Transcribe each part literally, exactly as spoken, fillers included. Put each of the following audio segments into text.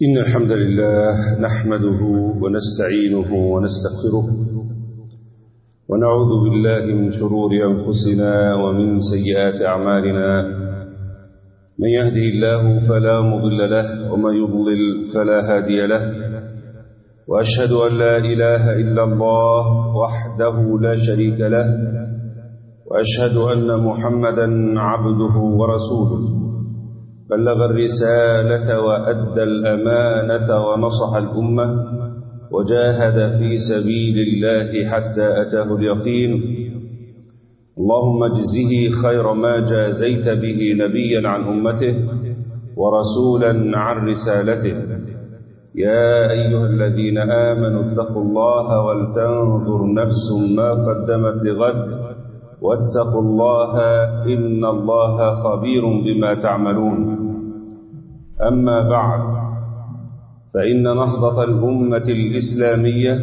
إن الحمد لله نحمده ونستعينه ونستغفره ونعوذ بالله من شرور أنفسنا ومن سيئات أعمالنا. من يهده الله فلا مضل له ومن يضلل فلا هادي له، وأشهد أن لا إله إلا الله وحده لا شريك له، وأشهد أن محمدا عبده ورسوله، بلغ الرسالة وأدى الأمانة ونصح الأمة وجاهد في سبيل الله حتى أتاه اليقين. اللهم اجزه خير ما جازيت به نبيا عن أمته ورسولا عن رسالته. يا أيها الذين آمنوا اتقوا الله ولتنظر نفس ما قدمت لغد واتقوا الله إن الله خبير بما تعملون. أما بعد، فإن نهضة الأمة الإسلامية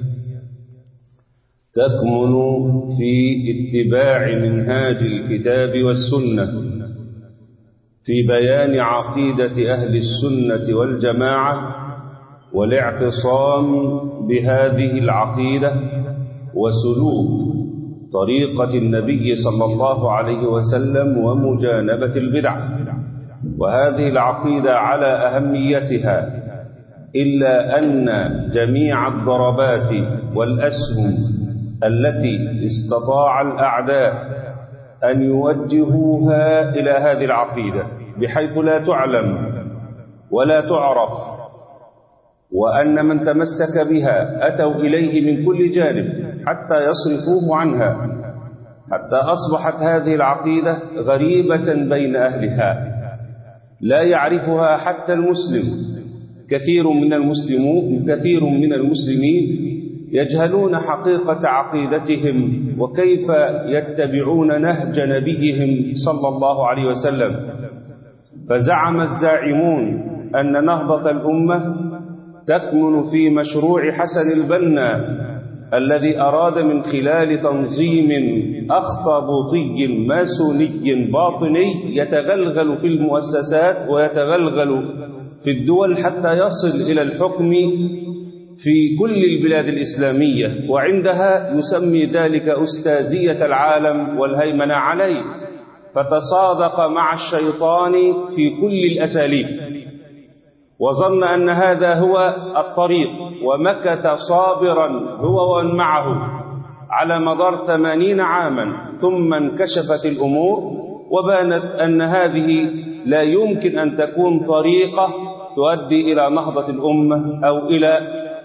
تكمن في اتباع منهاج الكتاب والسنة في بيان عقيدة أهل السنة والجماعة والاعتصام بهذه العقيدة وسلوك طريقة النبي صلى الله عليه وسلم ومجانبة البدع. وهذه العقيدة على أهميتها، إلا أن جميع الضربات والأسهم التي استطاع الأعداء أن يوجهوها إلى هذه العقيدة بحيث لا تعلم ولا تعرف، وأن من تمسك بها أتوا إليه من كل جانب حتى يصرفوه عنها، حتى أصبحت هذه العقيدة غريبة بين أهلها لا يعرفها حتى المسلم. كثير من المسلمون كثير من المسلمين يجهلون حقيقة عقيدتهم وكيف يتبعون نهج نبيهم صلى الله عليه وسلم. فزعم الزاعمون أن نهضة الأمة تكمن في مشروع حسن البنا الذي أراد من خلال تنظيم أخطبوطي ماسوني باطني يتغلغل في المؤسسات ويتغلغل في الدول حتى يصل إلى الحكم في كل البلاد الإسلامية، وعندها يسمي ذلك أستاذية العالم والهيمنة عليه، فتصادق مع الشيطان في كل الأساليب وظن أن هذا هو الطريق، ومكث صابرا هو ومن معه على مدار ثمانين عاما، ثم انكشفت الأمور وبانت أن هذه لا يمكن أن تكون طريقة تؤدي إلى نهضة الأمة أو إلى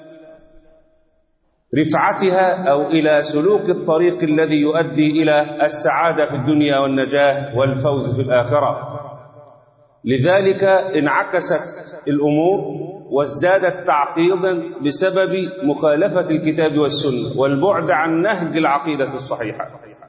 رفعتها أو إلى سلوك الطريق الذي يؤدي إلى السعادة في الدنيا والنجاة والفوز في الآخرة. لذلك انعكست الأمور وازدادت تعقيدا بسبب مخالفة الكتاب والسنة والبعد عن نهج العقيدة الصحيحة.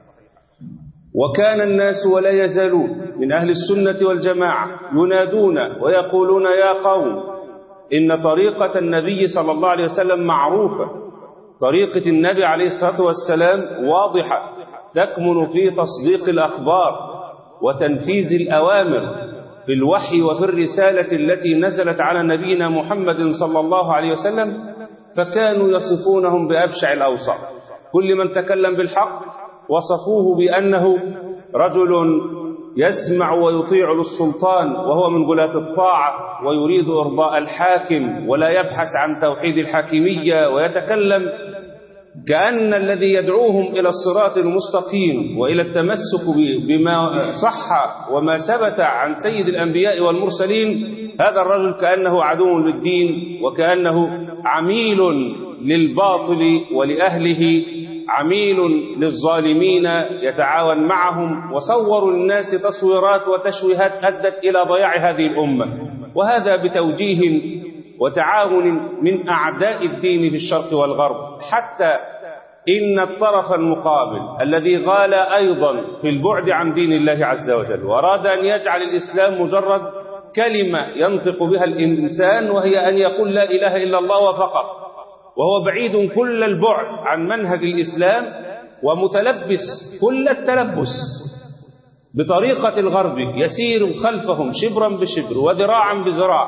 وكان الناس ولا يزالون من أهل السنة والجماعة ينادون ويقولون: يا قوم، إن طريقة النبي صلى الله عليه وسلم معروفة، طريقة النبي عليه الصلاة والسلام واضحة، تكمن في تصديق الأخبار وتنفيذ الأوامر في الوحي وفي الرسالة التي نزلت على نبينا محمد صلى الله عليه وسلم. فكانوا يصفونهم بأبشع الأوصاف. كل من تكلم بالحق وصفوه بأنه رجل يسمع ويطيع للسلطان وهو من غلاة الطاعة ويريد إرضاء الحاكم ولا يبحث عن توحيد الحاكمية، ويتكلم كأن الذي يدعوهم إلى الصراط المستقيم وإلى التمسك بما صح وما ثبت عن سيد الأنبياء والمرسلين، هذا الرجل كأنه عدو للدين وكأنه عميل للباطل ولأهله، عميل للظالمين يتعاون معهم، وصوروا للناس تصويرات وتشويهات أدت إلى ضياع هذه الأمة. وهذا بتوجيه وتعاون من أعداء الدين في الشرق والغرب، حتى إن الطرف المقابل الذي غال أيضا في البعد عن دين الله عز وجل وأراد أن يجعل الإسلام مجرد كلمة ينطق بها الإنسان، وهي أن يقول لا إله إلا الله فقط، وهو بعيد كل البعد عن منهج الإسلام ومتلبس كل التلبس بطريقة الغرب، يسير خلفهم شبرا بشبر وذراعا بذراع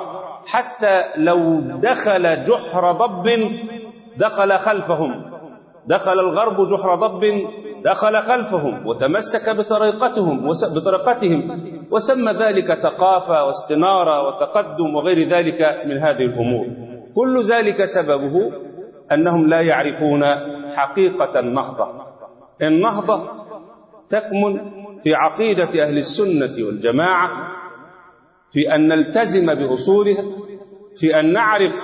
حتى لو دخل جحر ضب دخل خلفهم، دخل الغرب جحر ضب دخل خلفهم وتمسك بطريقتهم بطريقتهم وسمى ذلك ثقافة واستنارة وتقدم وغير ذلك من هذه الأمور. كل ذلك سببه أنهم لا يعرفون حقيقة النهضة. النهضة تكمن في عقيدة أهل السنة والجماعة، في أن نلتزم بأصولها، في أن نعرف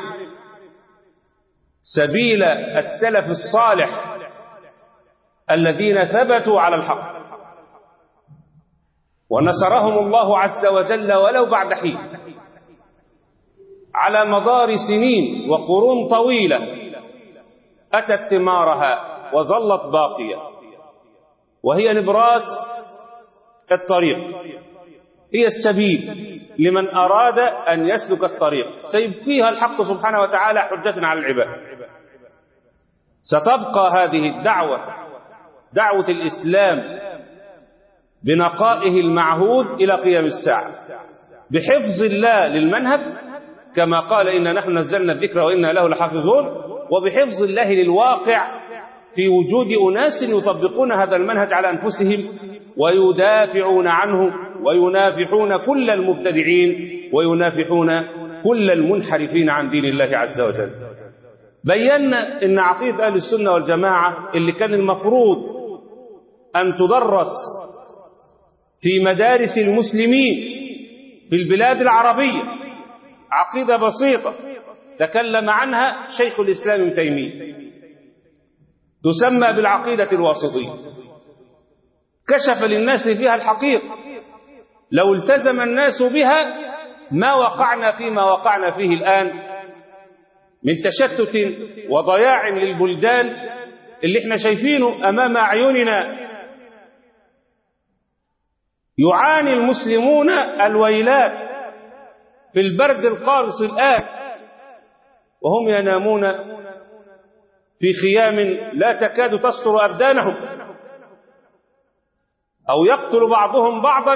سبيل السلف الصالح الذين ثبتوا على الحق ونصرهم الله عز وجل ولو بعد حين على مدار سنين وقرون طويلة أتت ثمارها وظلت باقية، وهي نبراس الطريق، هي السبيل لمن أراد أن يسلك الطريق، سيبقيها الحق سبحانه وتعالى حجة على العباد. ستبقى هذه الدعوة دعوة الإسلام بنقائه المعهود إلى قيام الساعة، بحفظ الله للمنهج كما قال إنا نحن نزلنا الذكر وإنا له لحافظون، وبحفظ الله للواقع في وجود أناس يطبقون هذا المنهج على أنفسهم ويدافعون عنه وينافحون كل المبتدعين وينافحون كل المنحرفين عن دين الله عز وجل. بينا إن عقيدة أهل السنة والجماعة اللي كان المفروض أن تدرس في مدارس المسلمين في البلاد العربية عقيدة بسيطة تكلم عنها شيخ الإسلام ابن تيمية، تسمى بالعقيدة الواسطية، كشف للناس فيها الحقيقة. لو التزم الناس بها ما وقعنا فيما وقعنا فيه الآن من تشتت وضياع للبلدان اللي احنا شايفينه أمام أعيننا. يعاني المسلمون الويلات في البرد القارس الآن وهم ينامون في خيام لا تكاد تستر أبدانهم، أو يقتل بعضهم بعضا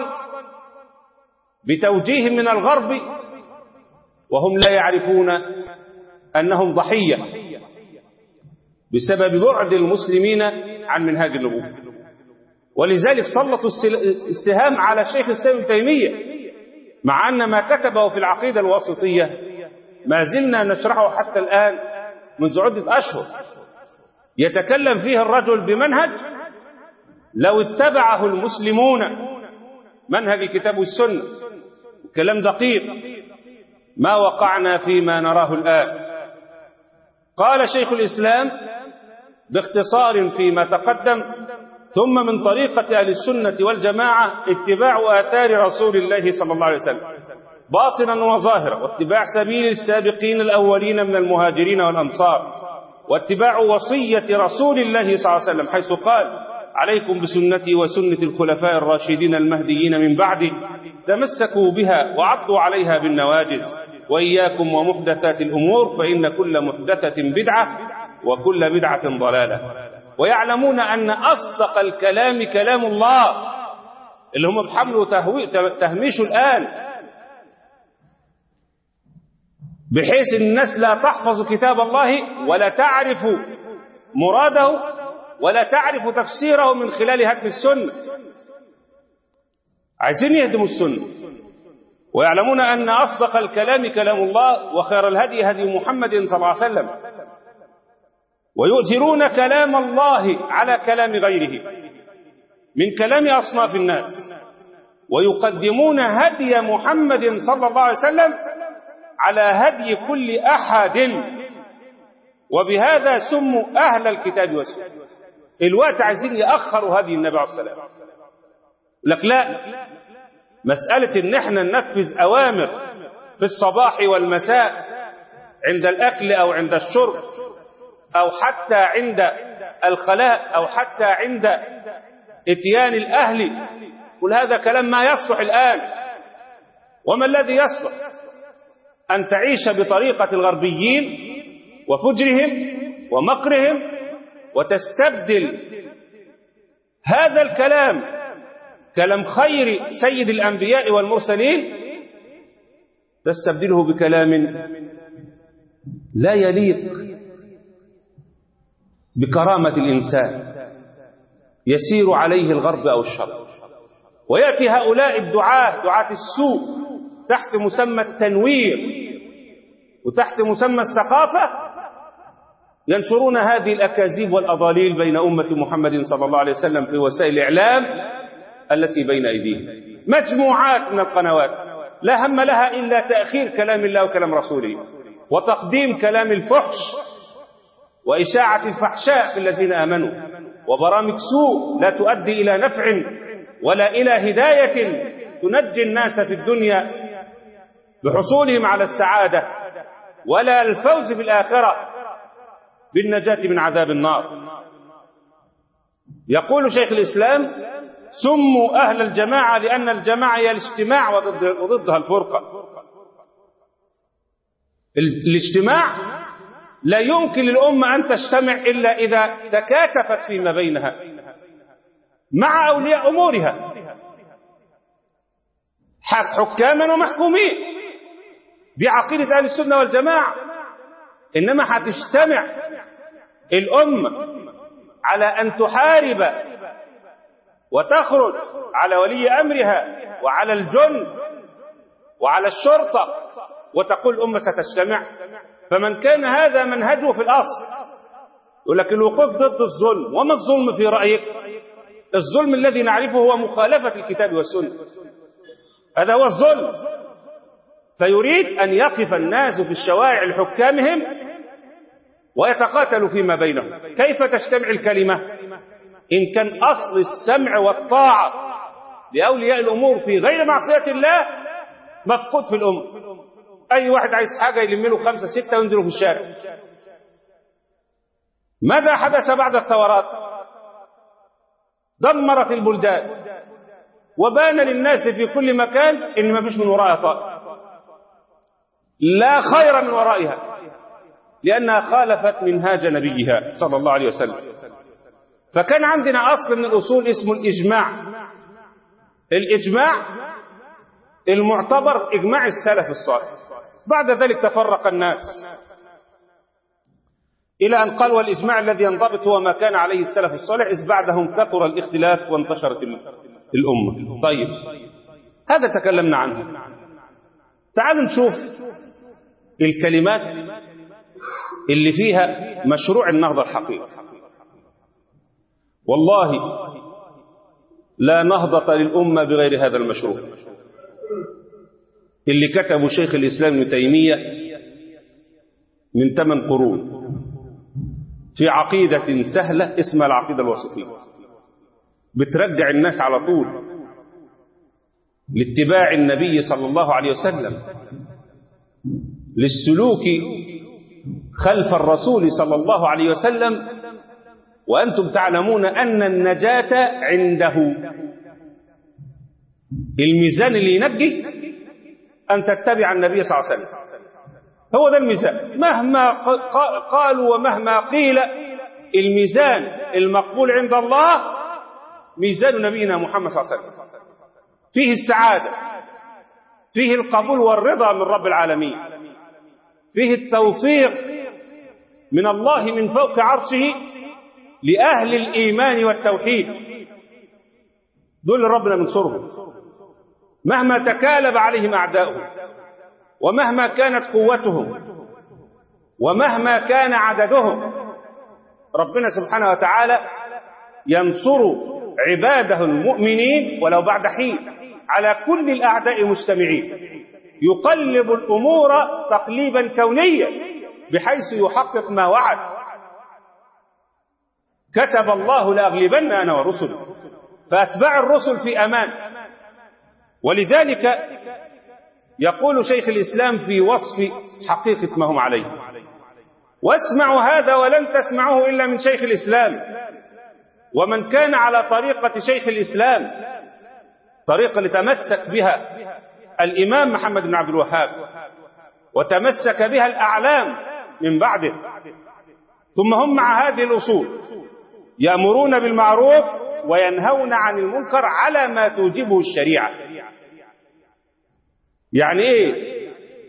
بتوجيه من الغرب وهم لا يعرفون أنهم ضحية بسبب بعد المسلمين عن منهاج النبوة. ولذلك سلطوا السهام على شيخ الإسلام ابن تيمية، مع أن ما كتبه في العقيدة الواسطية ما زلنا نشرحه حتى الآن منذ عدة أشهر. يتكلم فيه الرجل بمنهج لو اتبعه المسلمون منهج الكتاب والسنة، كلام دقيق، ما وقعنا فيما نراه الآن. قال شيخ الإسلام باختصار فيما تقدم: ثم من طريقة أهل السنة والجماعة اتباع آثار رسول الله صلى الله عليه وسلم باطنا وظاهرا، واتباع سبيل السابقين الأولين من المهاجرين والأنصار، واتباع وصية رسول الله صلى الله عليه وسلم حيث قال: عليكم بسنتي وسنة الخلفاء الراشدين المهديين من بعدي تمسكوا بها وعضوا عليها بالنواجذ، وإياكم ومحدثات الأمور فإن كل محدثة بدعة وكل بدعة ضلالة. ويعلمون أن أصدق الكلام كلام الله اللي هم بحملوا تهميشه الآن، بحيث الناس لا تحفظ كتاب الله ولا تعرف مراده ولا تعرف تفسيره من خلال هدم السنة. عايزين يهدموا السنة، ويعلمون أن أصدق الكلام كلام الله وخير الهدي هدي محمد صلى الله عليه وسلم، ويؤثرون كلام الله على كلام غيره من كلام أصناف الناس، ويقدمون هدي محمد صلى الله عليه وسلم على هدي كل أحد، وبهذا سموا أهل الكتاب والسنة. الوقت عايزين يأخروا هدي النبي عليه الصلاة والسلام، لك لا، مسألة إن احنا ننفذ أوامر في الصباح والمساء عند الأكل أو عند الشرب أو حتى عند الخلاء أو حتى عند اتيان الأهل، كل هذا كلام ما يصلح الآن. وما الذي يصلح؟ أن تعيش بطريقة الغربيين وفجرهم ومكرهم، وتستبدل هذا الكلام كلام خير سيد الأنبياء والمرسلين تستبدله بكلام لا يليق بكرامة الإنسان يسير عليه الغرب أو الشرق. ويأتي هؤلاء الدعاة دعاة السوء تحت مسمى التنوير وتحت مسمى الثقافة ينشرون هذه الأكاذيب والأضاليل بين أمة محمد صلى الله عليه وسلم في وسائل الإعلام التي بين أيديهم. مجموعات من القنوات لا هم لها إلا تأخير كلام الله وكلام رسوله وتقديم كلام الفحش وإشاعة الفحشاء في الذين آمنوا، وبرامج سوء لا تؤدي إلى نفع ولا إلى هداية تنجي الناس في الدنيا بحصولهم على السعادة ولا الفوز بالآخرة بالنجاة من عذاب النار. يقول شيخ الإسلام: سموا أهل الجماعة لأن الجماعة هي الاجتماع وضدها الفرقة. الاجتماع لا يمكن للأمة أن تجتمع إلا إذا تكاتفت فيما بينها مع أولياء أمورها حكاما ومحكومين. دي عقيدة أهل السنة والجماعة. إنما هتجتمع الأمة على أن تحارب وتخرج على ولي أمرها وعلى الجند وعلى الشرطة وتقول الأمة ستجتمع؟ فمن كان هذا منهجه في الأصل يقول لك الوقوف ضد الظلم. وما الظلم في رأيك؟ الظلم الذي نعرفه هو مخالفة الكتاب والسنة، هذا هو الظلم. فيريد أن يقف الناس في الشوارع لحكامهم ويتقاتلوا فيما بينهم. كيف تجتمع الكلمة إن كان أصل السمع والطاعة لأولياء الأمور في غير معصية الله مفقود في الأمة؟ أي واحد عايز حاجة يلم له خمسة ستة وينزلوا في الشارع. ماذا حدث بعد الثورات؟ دمرت البلدان وبان للناس في كل مكان إن ما فيش من وراءها طائر، لا خير من ورائها، لأنها خالفت منهاج نبيها صلى الله عليه وسلم. فكان عندنا أصل من الأصول اسمه الإجماع. الإجماع المعتبر إجماع السلف الصالح. بعد ذلك تفرق الناس إلى أن قال والإجماع الذي ينضبط هو ما كان عليه السلف الصالح، إذ بعدهم كثر الاختلاف وانتشرت الأمة. طيب، هذا تكلمنا عنه. تعالوا نشوف الكلمات اللي فيها مشروع النهضة الحقيقي. والله لا نهضة للأمة بغير هذا المشروع اللي كتبه شيخ الإسلام ابن تيمية من ثمان قرون في عقيدة سهلة اسمها العقيدة الوسطية، بترجع الناس على طول لاتباع النبي صلى الله عليه وسلم، للسلوك خلف الرسول صلى الله عليه وسلم، وأنتم تعلمون أن النجاة عنده. الميزان اللي ينجي أن تتبع النبي صلى الله عليه وسلم، هو ده الميزان. مهما قالوا ومهما قيل، الميزان المقبول عند الله ميزان نبينا محمد صلى الله عليه وسلم، فيه السعادة، فيه القبول والرضا من رب العالمين، فيه التوفيق من الله من فوق عرشه لأهل الإيمان والتوحيد. دول ربنا منصرهم مهما تكالب عليهم أعداؤهم، ومهما كانت قوتهم، ومهما كان عددهم. ربنا سبحانه وتعالى ينصر عباده المؤمنين ولو بعد حين على كل الأعداء مجتمعين. يقلب الأمور تقليبا كونيا بحيث يحقق ما وعد. كتب الله لأغلبن أنا ورسلي، فأتباع الرسل في أمان. ولذلك يقول شيخ الإسلام في وصف حقيقة ما هم عليه: واسمعوا هذا ولن تسمعوه إلا من شيخ الإسلام. ومن كان على طريقة شيخ الإسلام، طريقة لتمسك بها الإمام محمد بن عبد الوهاب وتمسك بها الأعلام من بعده، ثم هم مع هذه الأصول يأمرون بالمعروف وينهون عن المنكر على ما توجبه الشريعة. يعني إيه؟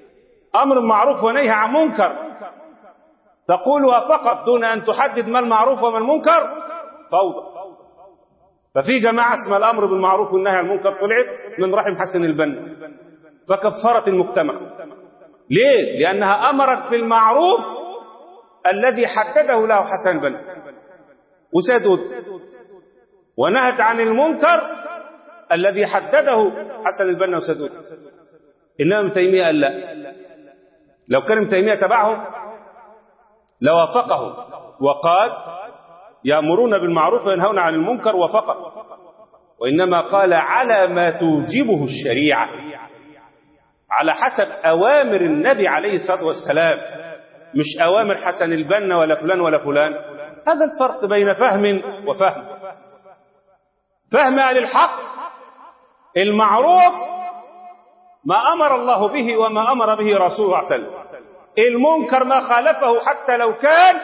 أمر معروف ونهي عن منكر تقولها فقط دون أن تحدد ما المعروف وما المنكر فوضى. ففي جماعة اسمها الأمر بالمعروف والنهي عن المنكر طلعت من رحم حسن البنا فكفرت المجتمع. ليه؟ لأنها أمرت بالمعروف الذي حدده له حسن البنا وسيد قطب، ونهت عن المنكر الذي حدده حسن البنا وسيد قطب. إنما ابن تيمية قال لا، لو كان ابن تيمية تبعهم لوافقه وقال يأمرون بالمعروف وينهون عن المنكر وفقط، وإنما قال على ما توجبه الشريعة، على حسب أوامر النبي عليه الصلاة والسلام، مش أوامر حسن البنا ولا فلان ولا فلان. هذا الفرق بين فهم وفهم. فهم أهل الحق المعروف ما أمر الله به وما أمر به رسوله صلى الله عليه وسلم، المنكر ما خالفه حتى لو كان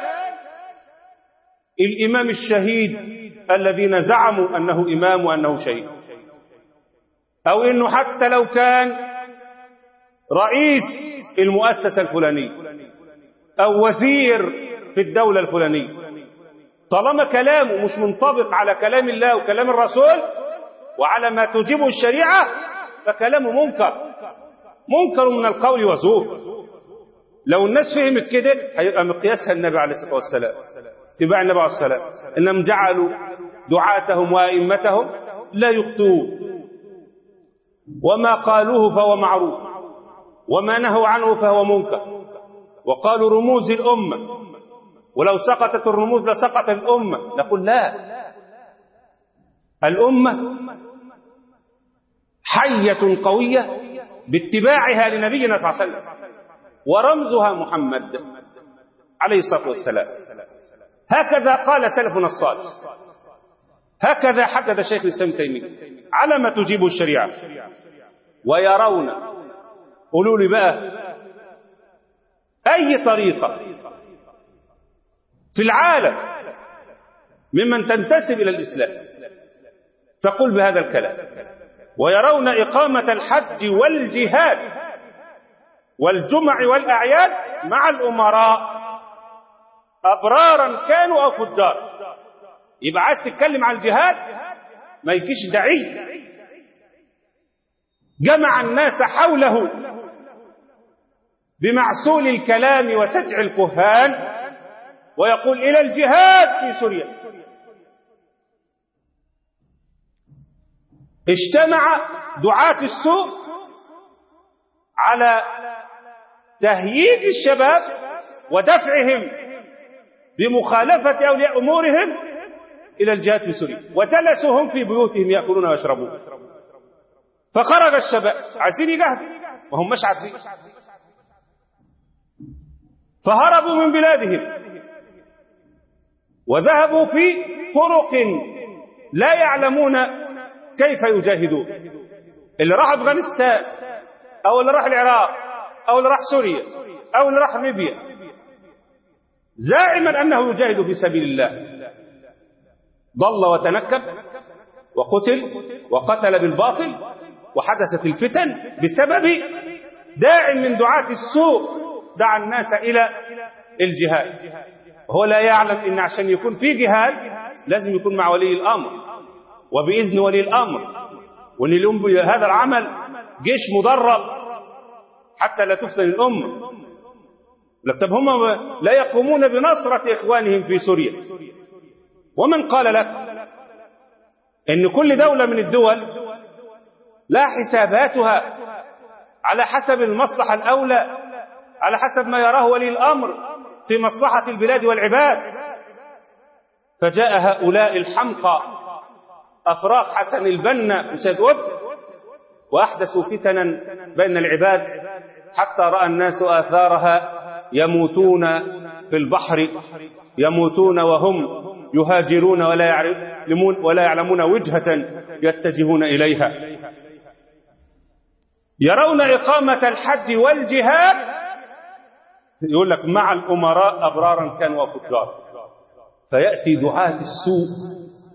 الإمام الشهيد الذين زعموا أنه إمام وأنه شهيد، أو إنه حتى لو كان رئيس المؤسسة الفلانية أو وزير في الدولة الفلانية، طالما كلامه مش منطبق على كلام الله وكلام الرسول وعلى ما توجبه الشريعة فكلامه منكر، منكر من القول وزور. لو الناس فهمت كده هيبقى مقياسها النبي عليه الصلاة والسلام، اتباع النبي عليه الصلاة والسلام، إنهم جعلوا دعاتهم وأئمتهم لا يخطئون، وما قالوه فهو معروف وما نهوا عنه فهو منكر، وقالوا رموز الأمة ولو سقطت الرموز لسقط الأمة. نقول لا، الأمة حية قوية باتباعها لنبينا صلى الله عليه وسلم، ورمزها محمد عليه الصلاة والسلام. هكذا قال سلفنا الصالح، هكذا حدد شيخ الإسلام تيمية على ما تجيب الشريعة. ويرون، قولوا لي بقى أي طريقة في العالم ممن تنتسب إلى الإسلام تقول بهذا الكلام. ويرون إقامة الحج والجهاد والجمع والأعياد مع الأمراء أبرارا كانوا أو فجار. يبقى عايز تتكلم عن الجهاد ما يجيش داعي، جمع الناس حوله بمعسول الكلام وسجع الكهان ويقول إلى الجهاد في سوريا. اجتمع دعاة السوء على تهييج الشباب ودفعهم بمخالفة أولياء أمورهم إلى الجهاد في سوريا، وجلسوا هم في بيوتهم يأكلون ويشربون. فخرج الشباب عايزين يجاهدوا وهم مش عارفين، فهربوا من بلادهم وذهبوا في طرق لا يعلمون كيف يجاهدون. اللي راح أفغانستان أو اللي راح العراق أو اللي راح سوريا أو اللي راح ليبيا زاعما أنه يجاهد في سبيل الله، ضل وتنكب وقتل وقتل بالباطل، وحدثت الفتن بسبب داع من دعاة السوء دعا الناس إلى الجهاد، وهو لا يعلم إن عشان يكون في جهاد لازم يكون مع ولي الأمر وبإذن ولي الأمر، وأن الأم هذا العمل جيش مدرب حتى لا تفتن الأمة. طب هم لا يقومون بنصرة إخوانهم في سوريا. ومن قال لك إن كل دولة من الدول لا حساباتها على حسب المصلحة الأولى، على حسب ما يراه ولي الأمر في مصلحة البلاد والعباد. فجاء هؤلاء الحمقى أفراق حسن البنا وسيد قطب وأحدثوا فتنا بين العباد حتى رأى الناس آثارها، يموتون في البحر، يموتون وهم يهاجرون ولا يعلمون ولا يعلمون وجهة يتجهون إليها. يرون إقامة الحج والجهاد، يقول لك مع الأمراء أبرارا كانوا وفجار. فيأتي دعاة السوء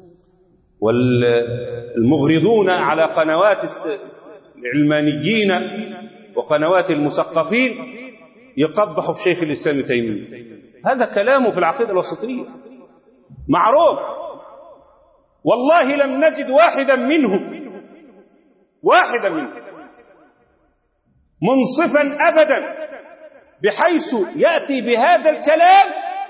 والمغرضون على قنوات العلمانيين وقنوات المثقفين يقبح في شيخ الإسلام تيمية. هذا كلامه في العقيدة الوسطية معروف. والله لم نجد واحدا منهم واحدا منهم منصفا أبدا بحيث يأتي بهذا الكلام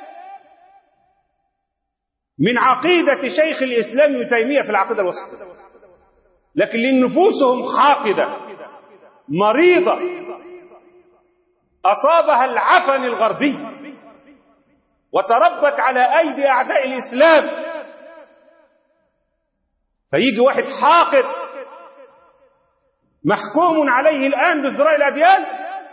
من عقيدة شيخ الإسلام ابن تيمية في العقيدة الوسطية، لكن لنفوسهم حاقدة مريضة أصابها العفن الغربي وتربت على أيدي أعداء الإسلام، فيجي واحد حاقد محكوم عليه الآن بازدراء الأديان،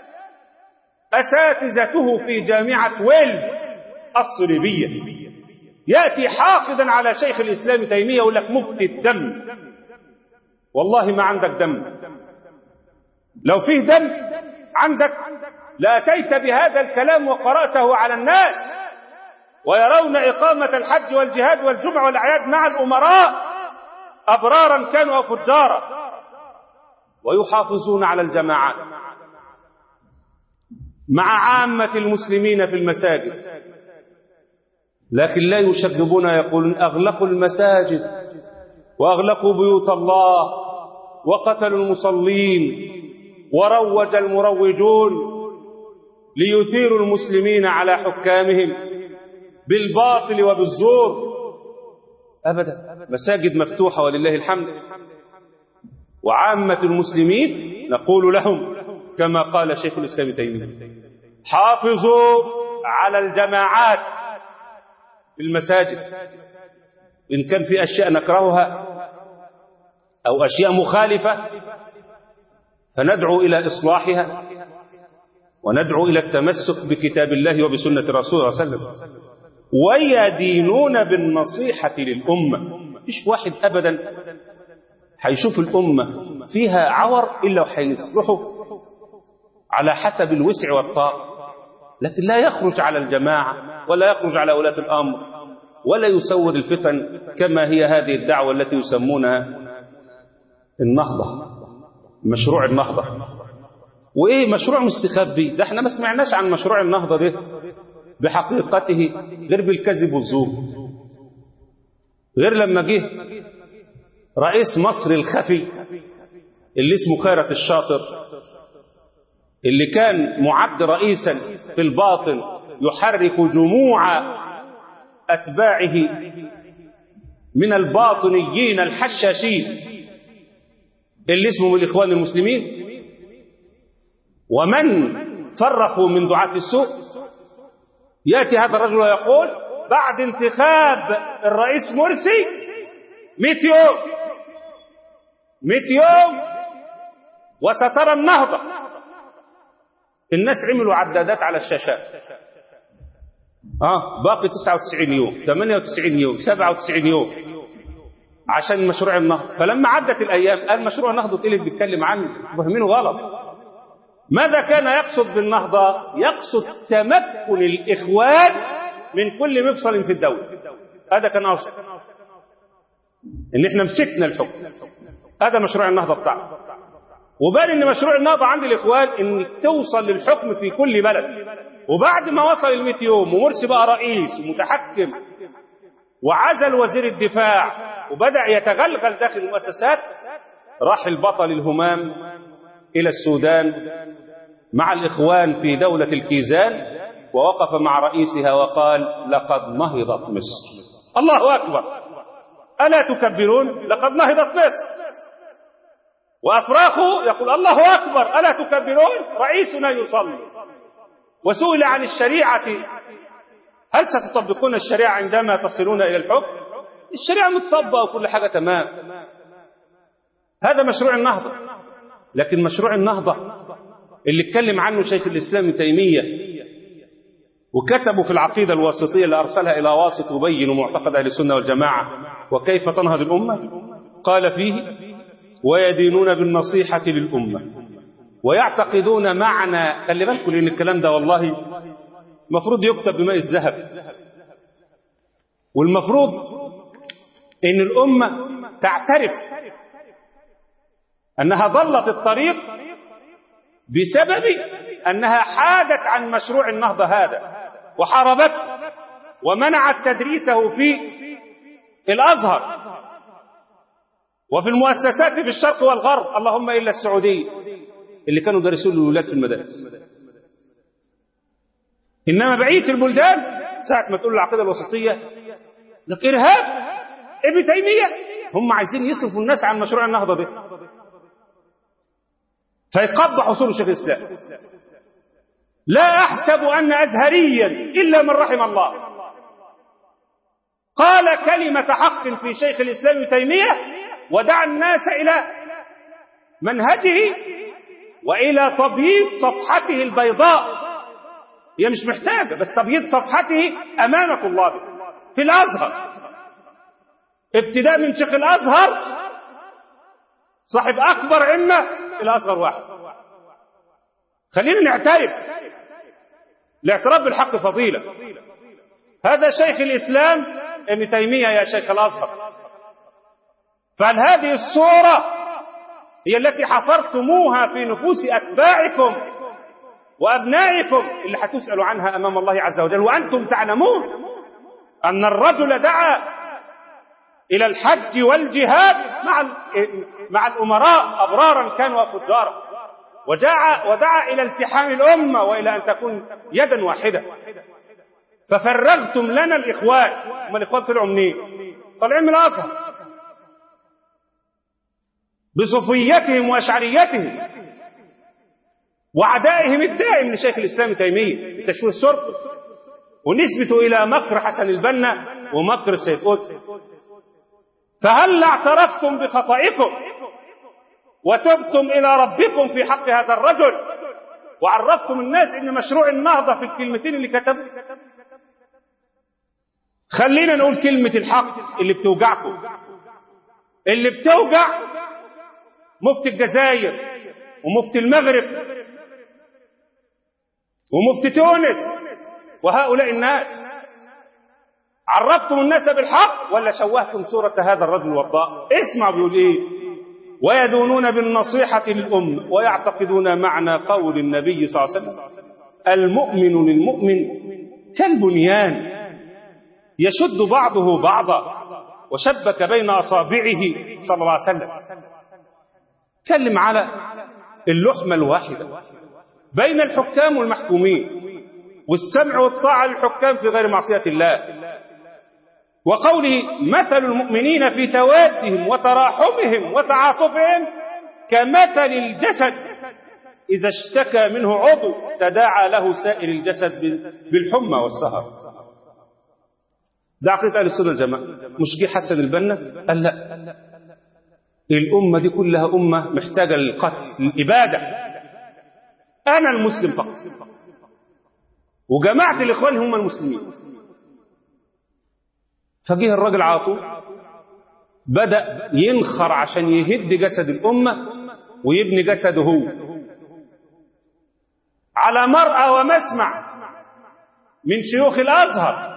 أساتذته في جامعة ويلز الصليبية، يأتي حاقدا على شيخ الإسلام تيمية يقول لك مفتي الدم. والله ما عندك دم، لو فيه دم عندك لأتيت بهذا الكلام وقرأته على الناس ويرون إقامة الحج والجهاد والجمع والأعياد مع الأمراء أبرارا كانوا أو فجارا، ويحافظون على الجماعات مع عامة المسلمين في المساجد، لكن لا يشذبون يقولون أغلقوا المساجد وأغلقوا بيوت الله وقتلوا المصلين وروج المروجون ليثيروا المسلمين على حكامهم بالباطل وبالزور. أبدا، مساجد مفتوحة ولله الحمد، وعامة المسلمين نقول لهم كما قال شيخ الإسلام تيمية حافظوا على الجماعات في المساجد، إن كان في أشياء نكرهها أو أشياء مخالفة فندعو إلى إصلاحها وندعو إلى التمسك بكتاب الله وبسنة الرسول صلى الله عليه وسلم، ويدينون بالنصيحة للأمة. مش واحد أبدا هيشوف الأمة فيها عور إلا وهيصلحه على حسب الوسع والطاقة، لكن لا يخرج على الجماعة ولا يخرج على ولاة الأمر ولا يسود الفتن كما هي هذه الدعوة التي يسمونها النهضة، مشروع النهضة. وإيه مشروع مستخبي ده؟ احنا ما سمعناش عن مشروع النهضة ده بحقيقته غير بالكذب والزور، غير لما جه رئيس مصر الخفي اللي اسمه خيرت الشاطر اللي كان معد رئيسا في الباطن يحرك جموع أتباعه من الباطنيين الحشاشين اللي اسمهم الإخوان المسلمين، ومن فرقوا من دعاة السوء. يأتي هذا الرجل ويقول بعد انتخاب الرئيس مرسي مئة يوم مئة يوم وسترى النهضة. الناس عملوا عدادات على الشاشات، آه باقي تسعة وتسعين يوم ثمانية وتسعين يوم سبعة وتسعين يوم عشان مشروع النهضة. فلما عدت الأيام قال مشروع النهضة اللي بيتكلم عنه فهمينه غلط. ماذا كان يقصد بالنهضة؟ يقصد تمكن الإخوان من كل مفصل في الدولة. هذا كان قصد إن إحنا مسكنا الحكم. هذا مشروع النهضة بتاعه. وبان إن مشروع النهضة عند الإخوان إن توصل للحكم في كل بلد. وبعد ما وصل المئة يوم ومرسي بقى رئيس ومتحكم وعزل وزير الدفاع وبدأ يتغلغل داخل المؤسسات، راح البطل الهمام إلى السودان مع الإخوان في دولة الكيزان ووقف مع رئيسها وقال لقد نهضت مصر. الله أكبر، ألا تكبرون؟ لقد نهضت مصر. وأفراخه يقول الله أكبر، ألا تكبرون؟ رئيسنا يصلي. وسئل عن الشريعة هل ستطبقون الشريعة عندما تصلون إلى الحكم؟ الشريعة متطبقة وكل حاجة تمام. هذا مشروع النهضة. لكن مشروع النهضة اللي اتكلم عنه شيخ الإسلام ابن تيمية وكتبوا في العقيدة الواسطية اللي أرسلها إلى واسط يبين معتقد أهل السنة والجماعة وكيف تنهض الأمة، قال فيه ويدينون بالنصيحة للأمة ويعتقدون معنى، خلي بالكم لأن الكلام ده والله المفروض يكتب بماء الذهب، والمفروض إن الأمة تعترف أنها ضلت الطريق بسبب أنها حادت عن مشروع النهضة هذا وحاربته ومنعت تدريسه في الأزهر وفي المؤسسات في الشرق والغرب، اللهم إلا السعودية اللي كانوا درسوا للولاد في المدارس. إنما بقية البلدان ساعة ما تقول العقيدة الوسطية لك إرهاب ابن تيمية، هم عايزين يصرفوا الناس عن مشروع النهضة ده، فيقبح أصول الشيخ الإسلام. لا أحسب أن أزهريا إلا من رحم الله قال كلمة حق في شيخ الإسلام ابن تيمية ودعا الناس إلى منهجه وإلى تبييض صفحته البيضاء. هي مش محتاجة بس تبييض صفحته أمام طلابه في الأزهر، ابتداء من شيخ الأزهر صاحب أكبر أمة الأصغر واحد. خلينا نعترف، الاعتراف بالحق فضيلة. هذا شيخ الإسلام ابن تيمية يا شيخ الأزهر، فهل هذه الصورة هي التي حفرتموها في نفوس أتباعكم وأبنائكم اللي هتسألوا عنها أمام الله عز وجل، وأنتم تعلمون أن الرجل دعا إلى الحج والجهاد مع مع الأمراء أبرارا كانوا وفجارا، ودعا ودعا إلى التحام الأمة وإلى أن تكون يدا واحدة، ففرغتم لنا الإخوان. هم الإخوان طلعوا منين؟ طالعين من الأزهر بصوفيتهم وأشعريتهم وعدائهم الدائم لشيخ الإسلام ابن تيمية بتشويه السرقة ونسبته إلى مكر حسن البنا ومكر سيد قطب. فهل اعترفتم بخطئكم وتبتم إلى ربكم في حق هذا الرجل وعرفتم الناس إن مشروع النهضة في الكلمتين اللي كتبوا؟ خلينا نقول كلمة الحق اللي بتوجعكم، اللي بتوجع مفتي الجزائر ومفتي المغرب ومفتي تونس وهؤلاء الناس. عرفتم الناس بالحق ولا شوهتم صورة هذا الرجل الوضاء؟ اسمع بيقول ايه: ويدونون بالنصيحة للأمة ويعتقدون معنى قول النبي صلى الله عليه وسلم: المؤمن للمؤمن كالبنيان يشد بعضه بعضا وشبك بين أصابعه صلى الله عليه وسلم. تكلم على اللحمة الواحدة بين الحكام والمحكومين والسمع والطاعة للحكام في غير معصية الله، وقوله: مثل المؤمنين في توادهم وتراحمهم وتعاطفهم كمثل الجسد إذا اشتكى منه عضو تداعى له سائر الجسد بالحمى والسهر. ده عقيدة أهل السنة والجماعة. مش جه حسن البنا قال لا، الأمة دي كلها أمة محتاجة للقتل للإبادة، أنا المسلم فقط وجماعة الإخوان هم المسلمين. فجه الراجل على طول بدأ ينخر عشان يهد جسد الأمة ويبني جسده هو على مرأى ومسمع من شيوخ الأزهر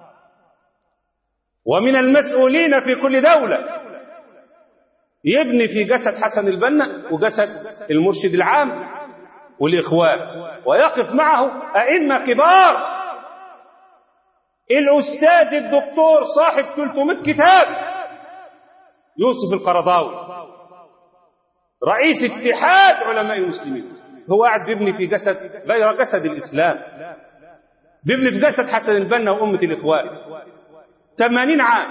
ومن المسؤولين في كل دولة، يبني في جسد حسن البنا وجسد المرشد العام والإخوان، ويقف معه أئمة كبار، الأستاذ الدكتور صاحب ثلاثمائة كتاب يوسف القرضاوي رئيس اتحاد علماء المسلمين، هو قاعد بيبني في جسد غير جسد الإسلام، بيبني في جسد حسن البنا وأمة الإخوان ثمانين عام،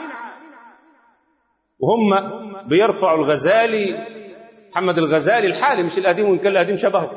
وهم بيرفعوا الغزالي محمد الغزالي الحالي مش القديم، وإن كان القديم شبهه،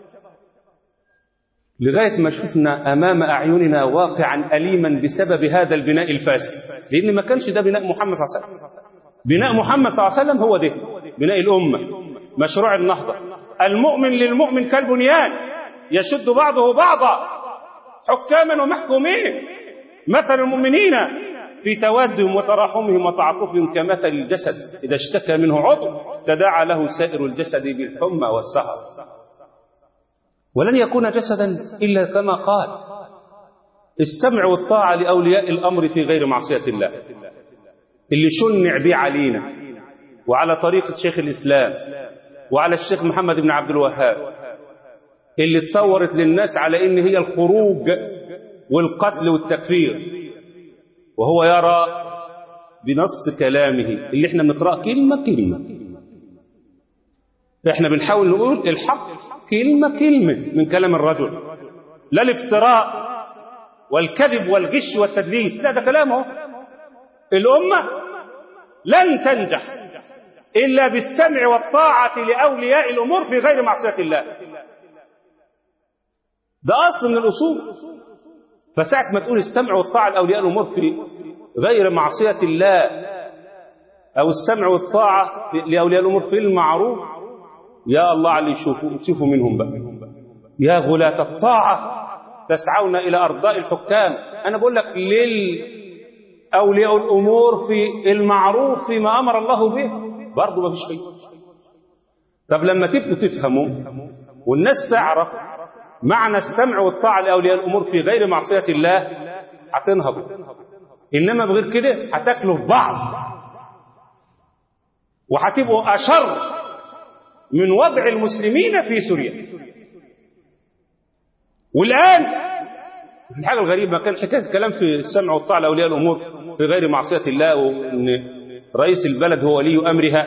لغاية ما شفنا أمام أعيننا واقعا أليما بسبب هذا البناء الفاسد، لأن ما كانش ده بناء محمد صلى الله عليه وسلم. بناء محمد صلى الله عليه وسلم هو ده بناء الأمة، مشروع النهضة. المؤمن للمؤمن كالبنيان يشد بعضه بعضا حكاما ومحكومين. مثل المؤمنين في توادهم وتراحمهم وتعاطفهم كمثل الجسد إذا اشتكى منه عضو تداعى له سائر الجسد بالحمى والسهر. ولن يكون جسدا إلا كما قال: السمع والطاعة لأولياء الأمر في غير معصية الله، اللي شنع به علينا وعلى طريقة شيخ الإسلام وعلى الشيخ محمد بن عبد الوهاب اللي تصورت للناس على إن هي الخروج والقتل والتكفير، وهو يرى بنص كلامه اللي احنا بنقرأ كلمة كلمة. احنا بنحاول نقول الحق كلمة كلمة من كلام الرجل، لا الافتراء والكذب والغش والتدليس، لا ده كلامه. الأمة لن تنجح إلا بالسمع والطاعة لأولياء الأمور في غير معصية الله. ده أصل من الأصول. فساعة ما تقول السمع والطاعة لأولياء الأمور في غير معصية الله، أو السمع والطاعة لأولياء الأمور في المعروف، يا الله على اللي يشوفوا تشوفوا منهم بقى. يا غلاة الطاعة تسعون إلى أرضاء الحكام. أنا بقول لك للأولياء الأمور في المعروف فيما أمر الله به، برضه ما فيش شيء. طب لما تبقوا تفهموا والناس تعرف معنى السمع والطاعة لأولياء الأمور في غير معصية الله، هتنهضوا. إنما بغير كده هتاكلوا في بعض، وهتبقوا أشر من وضع المسلمين في سوريا. والآن الحاجة الغريبة، كان حكاية كلام في السمع والطاعة لأولياء الأمور في غير معصية الله، وإن رئيس البلد هو ولي أمرها،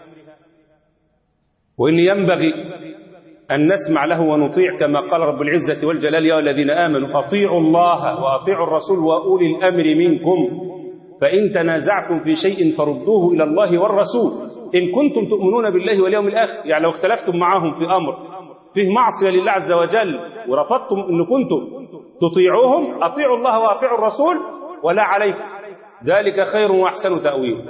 وإن ينبغي أن نسمع له ونطيع كما قال رب العزة والجلال: يا الذين آمنوا أطيعوا الله وأطيعوا الرسول وأولي الأمر منكم فإن تنازعتم في شيء فردوه إلى الله والرسول إن كنتم تؤمنون بالله واليوم الآخر. يعني لو اختلفتم معهم في أمر فيه معصية لله عز وجل ورفضتم أن كنتم تطيعوهم، أطيعوا الله وأطيعوا الرسول ولا عليكم، ذلك خير وأحسن تأويل.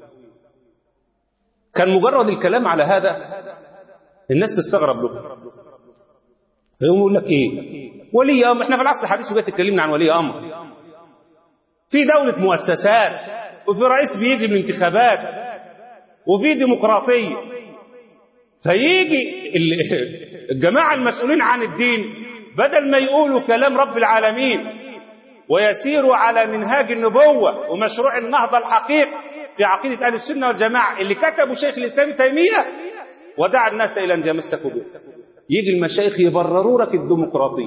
كان مجرد الكلام على هذا الناس تستغرب له، فيقوم يقول لك ايه ولي امر. احنا في العصر الحديث وجاي تكلمنا عن ولي امر في دولة مؤسسات، وفي رئيس بيجي بالانتخابات، وفي ديمقراطية. فيجي الجماعة المسؤولين عن الدين بدل ما يقولوا كلام رب العالمين ويسيروا على منهاج النبوة ومشروع النهضة الحقيقي في عقيدة أهل السنة والجماعة اللي كتبوا شيخ الإسلام تيمية ودعا الناس إلى أن يتمسكوا به، يجي المشايخ يبرروا لك الديمقراطية،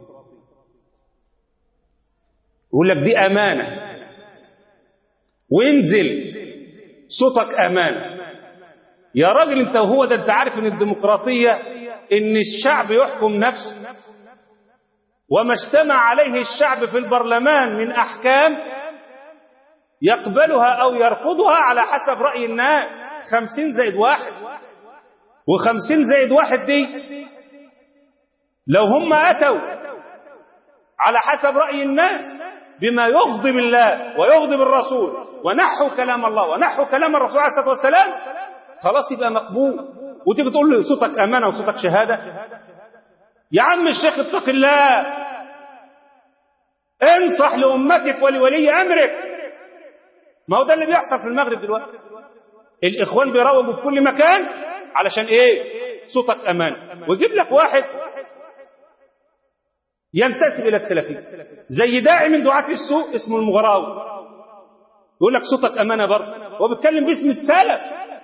يقول لك دي أمانة، وينزل صوتك أمانة. يا راجل أنت وهو ده، أنت عارف أن الديمقراطية أن الشعب يحكم نفسه، وما اجتمع عليه الشعب في البرلمان من أحكام يقبلها أو يرفضها على حسب رأي الناس، خمسين زائد واحد، وخمسين زائد واحد دي لو هم أتوا على حسب رأي الناس بما يغضب الله ويغضب الرسول ونحوا كلام الله ونحوا كلام الرسول عليه الصلاة والسلام، خلاص يبقى مقبول. وتيجي تقول له صوتك أمانة وصوتك شهادة؟ يا عم الشيخ اتق الله، انصح لأمتك ولولي أمرك. ما هو ده اللي بيحصل في المغرب دلوقتي، الإخوان بيروجوا في كل مكان علشان إيه؟ صوتك أمانة. ويجيب لك واحد ينتسب إلى السلفية زي داعي من دعاة السوء اسمه المغراوي، يقول لك صوتك أمانة برضه، هو بيتكلم باسم السلف.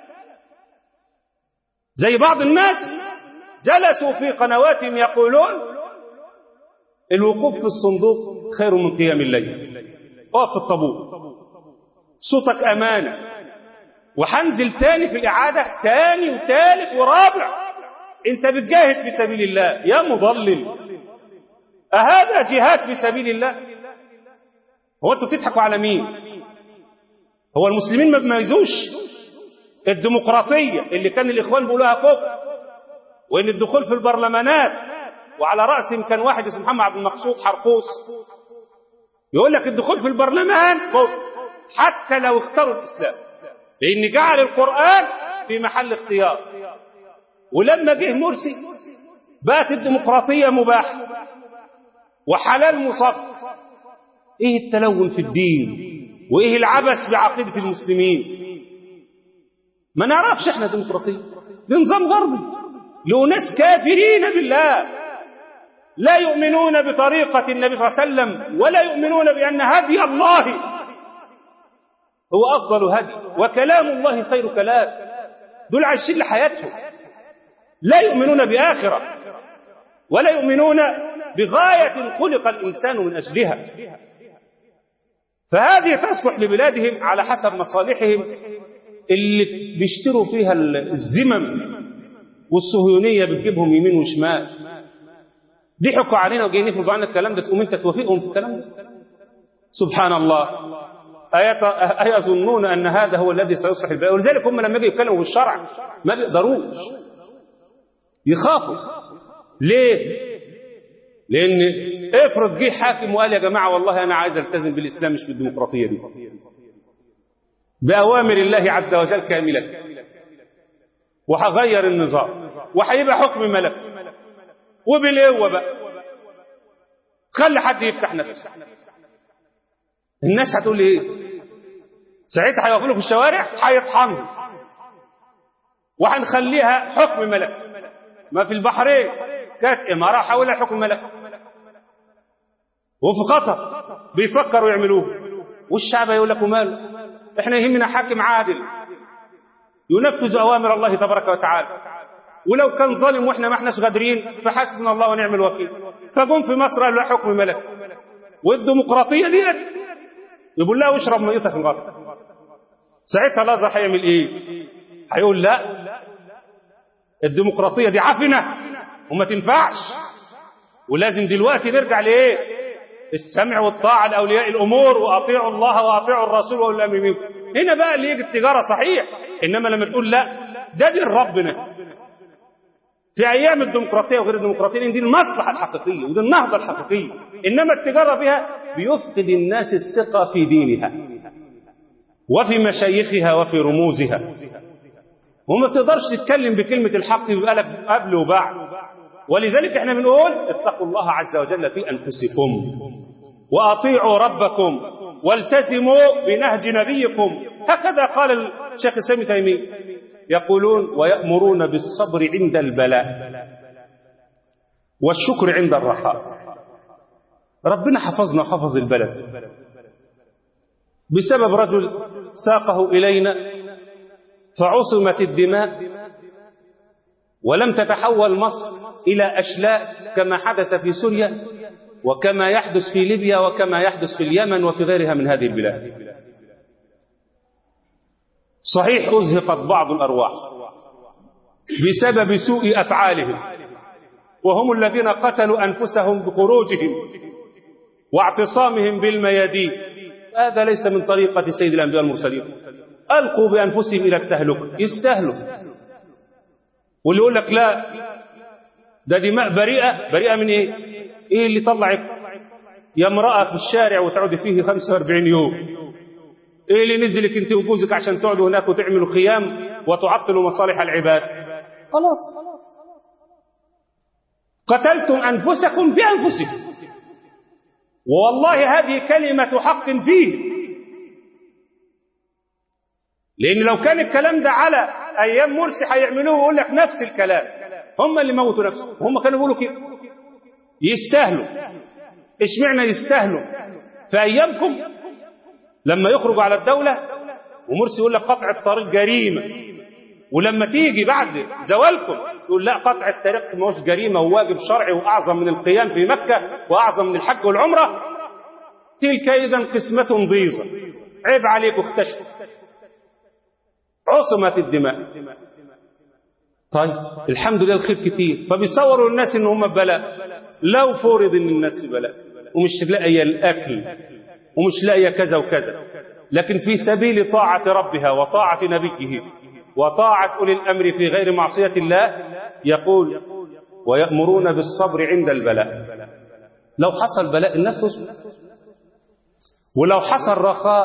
زي بعض الناس جلسوا في قنواتهم يقولون الوقوف في الصندوق خير من قيام الليل، اقف في الطابور، صوتك أمانة. وحنزل تاني في الإعادة تاني وثالث ورابع، انت بتجاهد في سبيل الله يا مضلل، أهذا جهاد في سبيل الله؟ هو انتوا بتضحكوا على مين؟ هو المسلمين ما بيميزوش الديمقراطية اللي كان الإخوان بيقولوها كفر، وإن الدخول في البرلمانات، وعلى رأسهم كان واحد اسمه محمد عبد المقصود حرقوس يقول لك الدخول في البرلمان كفر حتى لو اختاروا الإسلام، لأن جعل القرآن في محل اختيار. ولما جه مرسي بقت الديمقراطية مباحة وحلال مصف. ايه التلون في الدين وايه العبث بعقيدة المسلمين؟ ما نعرفش احنا ديمقراطية، لنظام غربي، لناس كافرين بالله لا يؤمنون بطريقة النبي صلى الله عليه وسلم، ولا يؤمنون بأن هدي الله هو أفضل هدي وكلام الله خير كلام. دول عايشين لحياتهم، لا يؤمنون بآخرة، ولا يؤمنون بغاية خلق الإنسان من أجلها. فهذه تصلح لبلادهم على حسب مصالحهم اللي بيشتروا فيها الزمم والصهيونية بتجيبهم يمين وشمال. ضحكوا علينا وجايين يفرضوا عنا الكلام ده، تقوم انت توافقهم في الكلام ده؟ سبحان الله. أيظنون أن هذا هو الذي سيصلح البلاد؟ ولذلك هم لما يجوا يتكلموا بالشرع ما بيقدروش، يخافوا. ليه؟ لأن افرض جه حاكم وقال يا جماعة والله أنا عايز التزم بالإسلام مش بالديمقراطية دي، بأوامر الله عز وجل كاملة، وهغير النظام وهيبقى حكم ملك وبالقوة بقى، خلي حد يفتح نفسه. الناس هتقول ايه؟ ساعتها هيوقفوا في الشوارع هيطحنوا، وهنخليها حكم ملك. ما في البحرين كانت إمارة حولها حكم ملك، وفي قطر بيفكروا يعملوه، والشعب يقول لك وماله، احنا يهمنا حاكم عادل ينفذ أوامر الله تبارك وتعالى، ولو كان ظالم واحنا ما احناش قادرين فحسبنا الله ونعم الوكيل. فجم في مصر قالوا لا حكم ملك، والديمقراطية ديت يقول لا واشرب ميتك الغرب. ساعتها الازهر هيعمل ايه؟ هيقول لا الديمقراطية دي عفنة وما تنفعش، ولازم دلوقتي نرجع لايه؟ السمع والطاعة لأولياء الأمور، وأطيعوا الله وأطيعوا الرسول وأولي الأمر منكم. هنا بقى اللي يجي التجارة صحيح. إنما لما تقول لا ده دين ربنا في أيام الديمقراطية وغير الديمقراطية، دي المصلحة الحقيقية ودي النهضة الحقيقية. إنما التجارة بها بيفقد الناس الثقة في دينها وفي مشايخها وفي رموزها، وما تقدرش تتكلم بكلمة الحق يبقى لك قبل وبعد. ولذلك احنا بنقول اتقوا الله عز وجل في أنفسكم وأطيعوا ربكم والتزموا بنهج نبيكم. هكذا قال الشيخ الإسلام ابن تيمية، يقولون ويأمرون بالصبر عند البلاء والشكر عند الرخاء. ربنا حفظنا حفظ البلد بسبب رجل ساقه إلينا فعصمت الدماء ولم تتحول مصر إلى أشلاء كما حدث في سوريا وكما يحدث في ليبيا وكما يحدث في اليمن وفي غيرها من هذه البلاد. صحيح أزهقت بعض الأرواح بسبب سوء أفعالهم، وهم الذين قتلوا أنفسهم بخروجهم واعتصامهم بالميادين. هذا ليس من طريقة سيد الأنبياء المرسلين. ألقوا بأنفسهم إلى التهلكة، يستاهلوا. واللي يقول لك لا ده دماء بريئة، بريئة من إيه؟ إيه اللي طلعك يا امرأة في الشارع وتقعد فيه خمسة وأربعين يوم؟ إيه اللي نزلك أنت وجوزك عشان تقعدوا هناك وتعملوا خيام وتعطلوا مصالح العباد؟ خلاص قتلتم أنفسكم بأنفسكم. والله هذه كلمة حق فيه، لأن لو كان الكلام ده على أيام مرسي هيعملوه ويقول لك نفس الكلام. هم اللي موتوا نفسهم، هم كانوا بيقولوا كده. يستاهلوا. إيش معنى يستاهلوا؟ في أيامكم لما يخرجوا على الدولة ومرسي يقول لك قطع الطريق جريمة، ولما تيجي بعد زوالكم يقول لا قطع الطريق مش جريمة وواجب شرعي وأعظم من القيام في مكة وأعظم من الحج والعمرة، تلك إذا قسمة ضيزة، عيب عليك واختشوا. عصمت الدماء. طيب الحمد لله الخير كتير، فبيصوروا الناس ان هم بلاء. لو فرض ان الناس في بلاء ومش لاقيه الاكل ومش لاقيه كذا وكذا، لكن في سبيل طاعه ربها وطاعه نبيه وطاعه اولي الامر في غير معصيه الله، يقول ويأمرون بالصبر عند البلاء. لو حصل بلاء الناس تصبر، ولو حصل رخاء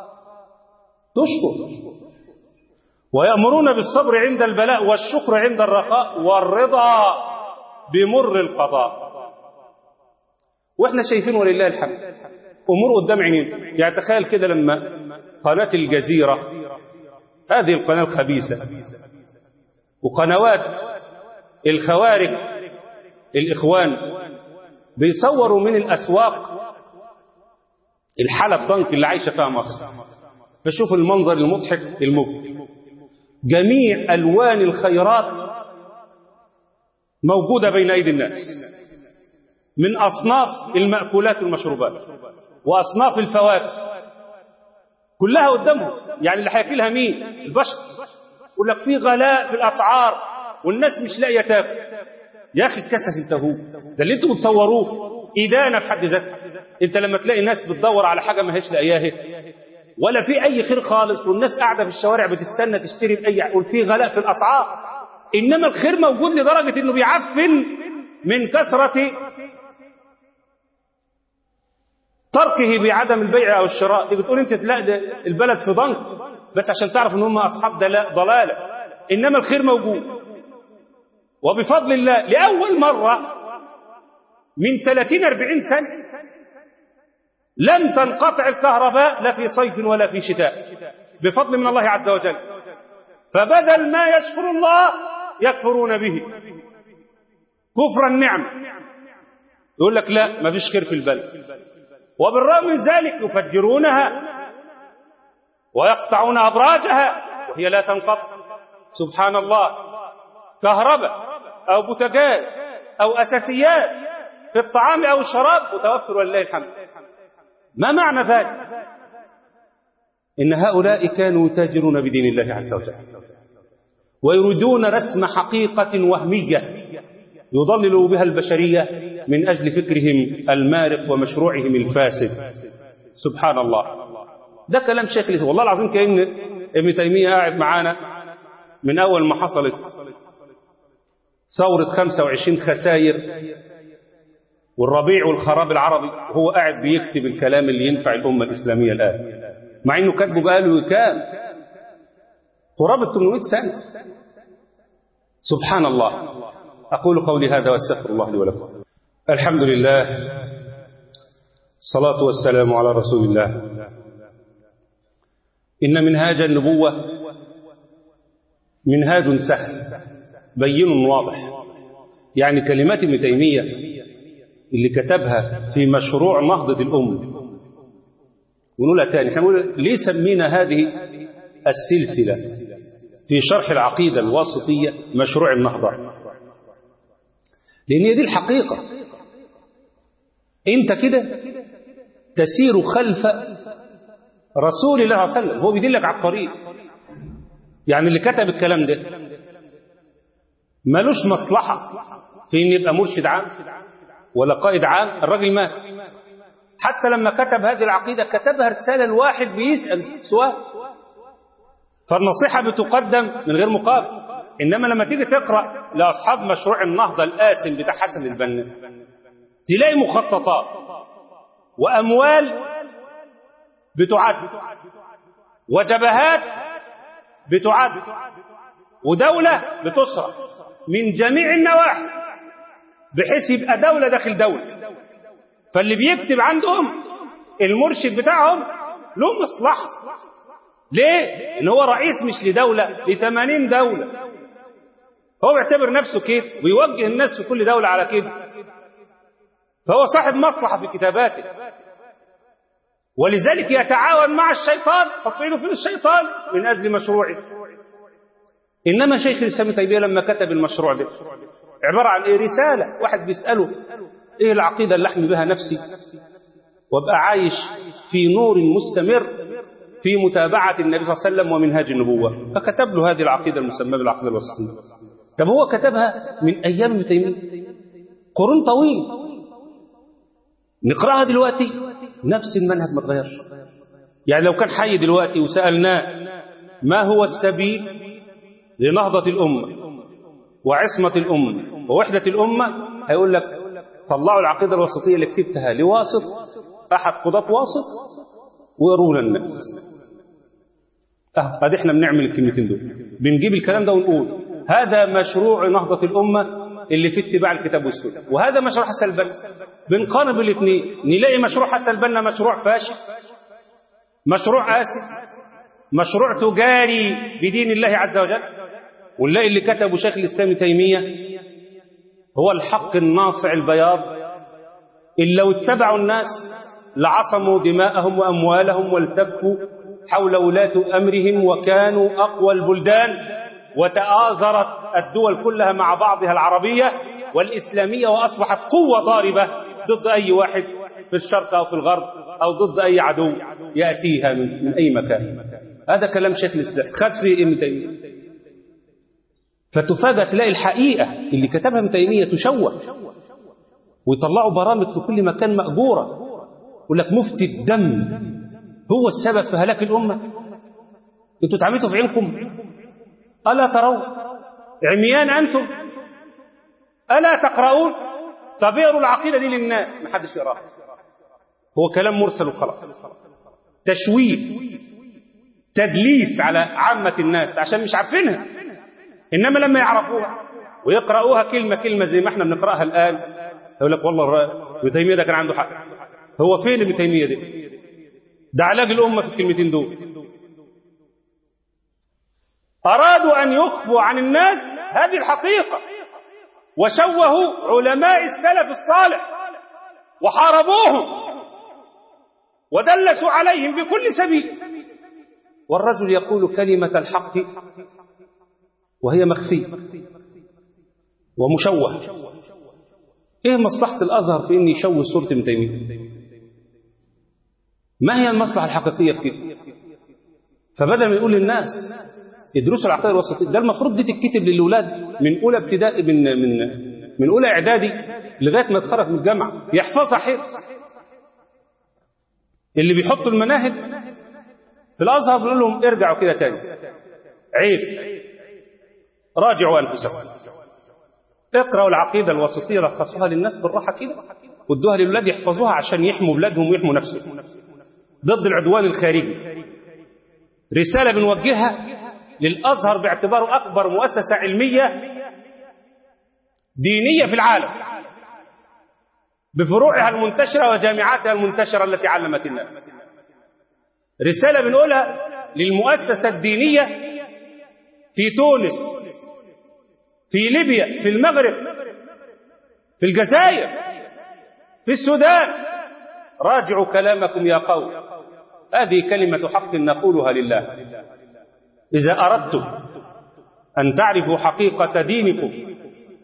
تشكر. ويأمرون بالصبر عند البلاء والشكر عند الرخاء والرضا بمر القضاء. واحنا شايفين ولله الحمد امور قدام عينينا. يعني تخيل كده لما قناة الجزيرة، هذه القناة الخبيثة، وقنوات الخوارج الإخوان بيصوروا من الأسواق الحالة الضنك اللي عايشة فيها مصر، فشوف المنظر المضحك المبهج. جميع ألوان الخيرات موجودة بين أيدي الناس من أصناف المأكولات والمشروبات وأصناف الفواكه كلها قدامهم. يعني اللي هياكلها مين؟ البشر. يقول لك في غلاء في الأسعار والناس مش لاقيه تاكل. يا أخي الكسف انتهوا، ده اللي انتوا بتصوروه إدانة في حد ذاتها. انت لما تلاقي ناس بتدور على حاجة ما هيش لاقياها ولا في أي خير خالص، والناس قاعدة في الشوارع بتستنى تشتري بأي، يقول في غلاء في الأسعار، إنما الخير موجود لدرجة إنه بيعفن من كثرة تركه بعدم البيع أو الشراء. تيجي تقول أنت تلاقي البلد في ضنك بس عشان تعرف إن هم أصحاب ضلالة، إنما الخير موجود. وبفضل الله لأول مرة من ثلاثين أربعين سنة لم تنقطع الكهرباء لا في صيف ولا في شتاء بفضل من الله عز وجل. فبدل ما يشكر الله يكفرون به كفر النعم. يقول لك لا ما فيش خير في البلد، وبالرغم من ذلك يفجرونها ويقطعون أبراجها وهي لا تنقطع. سبحان الله، كهرباء أو بوتاجاز أو أساسيات في الطعام أو الشراب متوفر ولله الحمد. ما معنى ذلك؟ إن هؤلاء كانوا يتاجرون بدين الله عز وجل ويريدون رسم حقيقة وهمية يضللوا بها البشرية من أجل فكرهم المارق ومشروعهم الفاسد. سبحان الله، ده كلام شيخ الإسلام. والله العظيم كأن ابن تيمية قاعد معانا من أول ما حصلت ثورة خمسة وعشرين خسائر والربيع والخراب العربي، وهو قاعد بيكتب الكلام اللي ينفع الأمة الإسلامية الآن، مع إنه كاتبه بقاله كام قرابة ثمانمائة سنة. سبحان الله. أقول قولي هذا وأستغفر الله لي ولكم. الحمد لله، الصلاة والسلام على رسول الله. إن منهاج النبوة منهاج سهل بين واضح. يعني كلمات ابن تيمية اللي كتبها في مشروع نهضة الأمة، ونقولها تاني، احنا نقول ليه سمينا هذه السلسلة في شرح العقيدة الواسطية مشروع النهضة؟ لأن دي الحقيقة. انت كده تسير خلف رسول الله صلى الله عليه وسلم، هو بيدلك على الطريق. يعني اللي كتب الكلام ده ملوش مصلحة في ان يبقى مرشد عام ولا قائد عام. الراجل مات. حتى لما كتب هذه العقيدة كتبها رسالة الواحد بيسأل سؤال، فالنصيحة بتقدم من غير مقابل. إنما لما تيجي تقرأ لأصحاب مشروع النهضة الآسم بتاع حسن البنا تلاقي مخططات وأموال بتعد وجبهات بتعد ودولة بتصرف من جميع النواحي بحيث يبقى دولة داخل دولة. فاللي بيكتب عندهم المرشد بتاعهم له مصلحة. ليه؟ إن هو رئيس مش لدولة، لثمانين دولة. هو بيعتبر نفسه كده ويوجه الناس في كل دولة على كده، فهو صاحب مصلحة في كتاباته، ولذلك يتعاون مع الشيطان، تطعينه في الشيطان من أجل مشروعه. إنما شيخ الإسلام ابن تيمية لما كتب المشروع ده عبارة عن إيه؟ رسالة. واحد بيسأله إيه العقيدة اللي أحمي بها نفسي وابقى عايش في نور مستمر في متابعة النبي صلى الله عليه وسلم ومنهاج النبوة، فكتب له هذه العقيدة المسمى بالعقيدة الوسطية. طب هو كتبها من أيام ابن تيمية، قرون طويل. نقرأها دلوقتي نفس المنهج ما تغيرش. يعني لو كان حي دلوقتي وسألناه ما هو السبيل لنهضة الأمة وعصمة الأمة ووحدة الأمة، هيقول لك طلعوا العقيدة الوسطية اللي كتبتها لواسط، أحد قضاة واسط، ويرونا الناس. اه ادي احنا بنعمل الكلمتين دول، بنجيب الكلام ده ونقول هذا مشروع نهضة الأمة اللي في اتباع الكتاب والسنة، وهذا مشروع حسن البنا. بنقارن الاثنين نلاقي مشروع حسن البنا مشروع فاشل، مشروع قاسي، مشروع تجاري بدين الله عز وجل، ونلاقي اللي كتبه شيخ الإسلام ابن تيمية هو الحق الناصع البياض اللي لو اتبعوا الناس لعصموا دماءهم وأموالهم والتفوا حول ولاة أمرهم وكانوا أقوى البلدان وتآزرت الدول كلها مع بعضها العربية والإسلامية، وأصبحت قوة ضاربة ضد أي واحد في الشرق أو في الغرب أو ضد أي عدو يأتيها من أي مكان. هذا كلام شيخ الإسلام خد في ابن تيمية. فتفاجأ تلاقي الحقيقة اللي كتبها ابن تيمية تشوه، ويطلعوا برامج في كل مكان مأجورة، يقول لك مفتي الدم هو السبب في هلاك الأمة. انتوا اتعملتوا في عينكم؟ ألا ترون؟ عميان أنتم؟ ألا تقرؤون؟ طب اقروا العقيدة دي للناس، محدش يقراها، هو كلام مرسل وخلاص، تشويه، تدليس على عامة الناس عشان مش عارفينها. إنما لما يعرفوها ويقرأوها كلمة كلمة زي ما احنا بنقرأها الآن، يقول لك والله ابن تيمية ده كان عنده حق. هو فين ابن تيمية ده؟ ده علاج الأمة في الكلمتين دول. أرادوا أن يخفوا عن الناس هذه الحقيقة، وشوهوا علماء السلف الصالح وحاربوهم ودلسوا عليهم بكل سبيل. والرجل يقول كلمة الحق وهي مخفية ومشوه. ايه مصلحة الازهر في ان يشوه صورة ابن تيمية؟ ما هي المصلحة الحقيقية في كده؟ فبدل ما يقول للناس ادرسوا العقيدة الوسطية، ده المفروض دي تتكتب للأولاد من أولى ابتدائي، من من من أولى إعدادي لغاية ما يتخرج من الجامعة يحفظها حفظ. اللي بيحطوا المناهج في الأزهر بيقول لهم ارجعوا كده تاني، عيب، راجعوا أنفسكم، اقرأوا العقيدة الوسطية، لخصوها للناس بالراحة كده وادوها للأولاد يحفظوها عشان يحموا بلادهم ويحموا نفسهم ضد العدوان الخارجي. رسالة بنوجهها للأزهر باعتباره أكبر مؤسسة علمية دينية في العالم بفروعها المنتشرة وجامعاتها المنتشرة التي علمت الناس. رسالة بنقولها للمؤسسة الدينية في تونس، في ليبيا، في المغرب، في الجزائر، في السودان، راجعوا كلامكم يا قوم. هذه كلمة حق نقولها لله. إذا أردتم أن تعرفوا حقيقة دينكم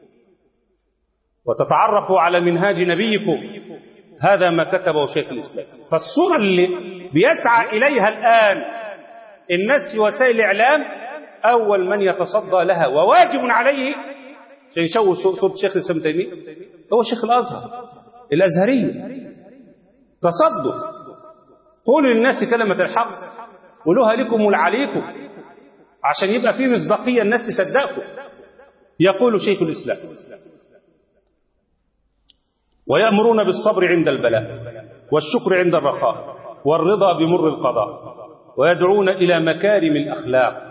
وتتعرفوا على منهاج نبيكم، هذا ما كتبه شيخ الإسلام. فالصورة اللي بيسعى إليها الآن الناس في وسائل الإعلام، أول من يتصدى لها وواجب عليه عشان يشوه صورة شيخ الإسلام ابن تيمية هو شيخ الأزهر، الأزهرية. تصدوا، قولوا للناس كلمة الحق، قولوها لكم ولعليكم عشان يبقى فيه مصداقية الناس تصدقكم. يقول شيخ الإسلام: ويأمرون بالصبر عند البلاء والشكر عند الرخاء والرضا بمر القضاء ويدعون إلى مكارم الأخلاق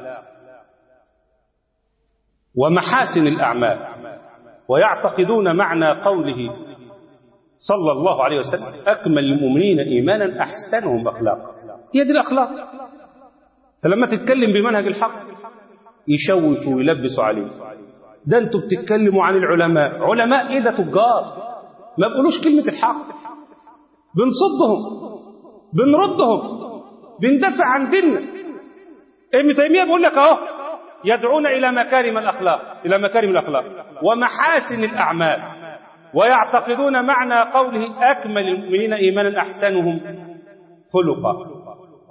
ومحاسن الأعمال ويعتقدون معنى قوله صلى الله عليه وسلم: أكمل المؤمنين إيمانا أحسنهم أخلاقا. هي دي الأخلاق. فلما تتكلم بمنهج الحق يشوفوا ويلبسوا عليه. ده انتوا بتتكلموا عن العلماء، علماء ايه؟ ده تجار، ما بقولوش كلمة الحق، بنصدهم، بنردهم، بندافع عن ديننا. ابن تيمية بيقول لك اهو: يدعون إلى مكارم الأخلاق، إلى مكارم الأخلاق ومحاسن الأعمال ويعتقدون معنى قوله: أكمل المؤمنين إيمانا أحسنهم خلقا.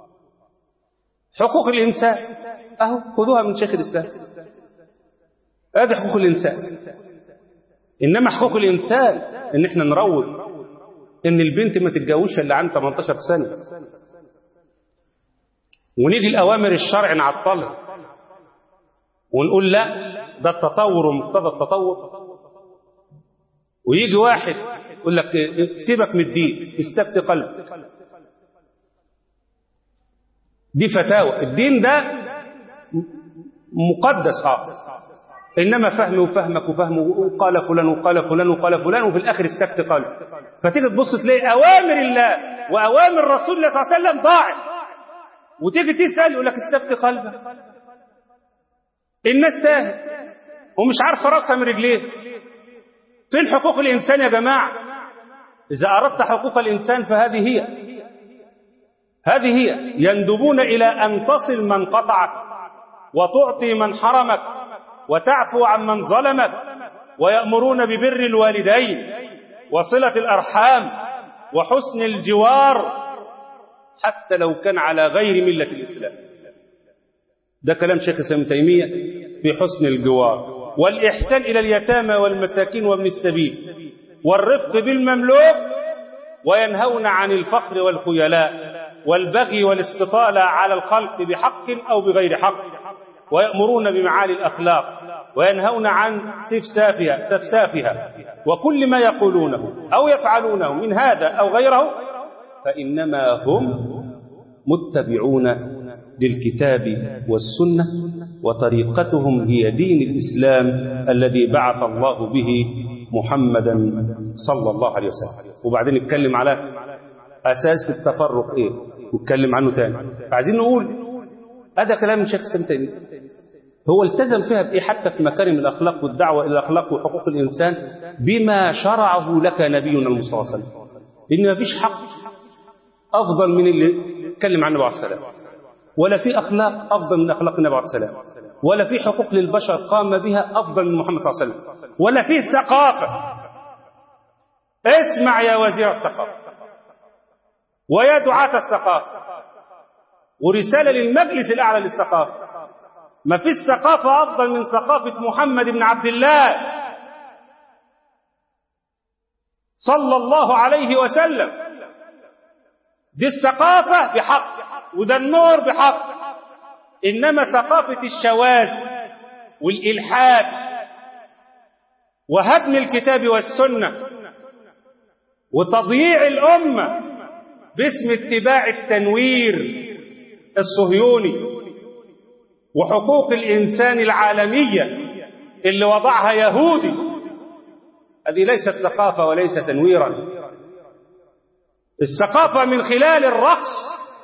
حقوق الإنسان أهو خذوها من شيخ الإسلام، هذه حقوق الإنسان. إنما حقوق الإنسان إن إحنا نروج إن البنت ما تتجوزش إلا عن ثمانية عشر سنة، ونيجي الأوامر الشرع نعطلها ونقول لا ده التطور ومقتضى التطور، ويجي واحد يقول لك سيبك من الدين، استفتي قلبك. دي فتاوى. الدين ده مقدس اه انما فهمي وفهمك وفهمه، وقال فلان وقال فلان وقال فلان، وفي الاخر السكت قلب. فتيجي تبص تلاقي اوامر الله واوامر رسول الله صلى الله عليه وسلم ضاعت، وتيجي تسال يقول لك السكت قلبك. الناس تاهت ومش عارفه راسها من رجليه. فين حقوق الانسان يا جماعه؟ اذا اردت حقوق الانسان فهذه هي، هذه هي. يندبون إلى أن تصل من قطعك وتعطي من حرمك وتعفو عن من ظلمك، ويأمرون ببر الوالدين وصلة الأرحام وحسن الجوار حتى لو كان على غير ملة الإسلام. ده كلام شيخ الإسلام ابن تيمية في حسن الجوار، والإحسان إلى اليتامى والمساكين وابن السبيل، والرفق بالمملوك، وينهون عن الفقر والخيلاء والبغي والاستطالة على الخلق بحق أو بغير حق، ويأمرون بمعالي الأخلاق، وينهون عن سفسافها سفسافها وكل ما يقولونه أو يفعلونه من هذا أو غيره، فإنما هم متبعون للكتاب والسنة، وطريقتهم هي دين الإسلام الذي بعث الله به محمدا صلى الله عليه وسلم. وبعدين نتكلم على أساس التفرق إيه نتكلم عنه تاني. عايزين نقول هذا كلام من شيخ الإسلام تاني، هو التزم فيها بإيه حتى في مكارم الأخلاق والدعوة إلى الأخلاق وحقوق الإنسان بما شرعه لك نبينا المصطفى صلى الله عليه وسلم، إن ما فيش حق أفضل من اللي اتكلم عنه عليه السلام، ولا في أخلاق أفضل من أخلاق النبي عليه السلام، ولا في حقوق للبشر قام بها أفضل من محمد صلى الله عليه وسلم، ولا في ثقافة. اسمع يا وزير الثقافة ويا دعاة الثقافة، ورسالة للمجلس الأعلى للثقافة، ما فيش ثقافة أفضل من ثقافة محمد بن عبد الله صلى الله عليه وسلم. دي الثقافة بحق، وده النور بحق. إنما ثقافة الشواذ والإلحاد وهدم الكتاب والسنة وتضييع الأمة باسم اتباع التنوير الصهيوني وحقوق الإنسان العالمية اللي وضعها يهودي، هذه ليست ثقافة وليس تنويرا. الثقافة من خلال الرقص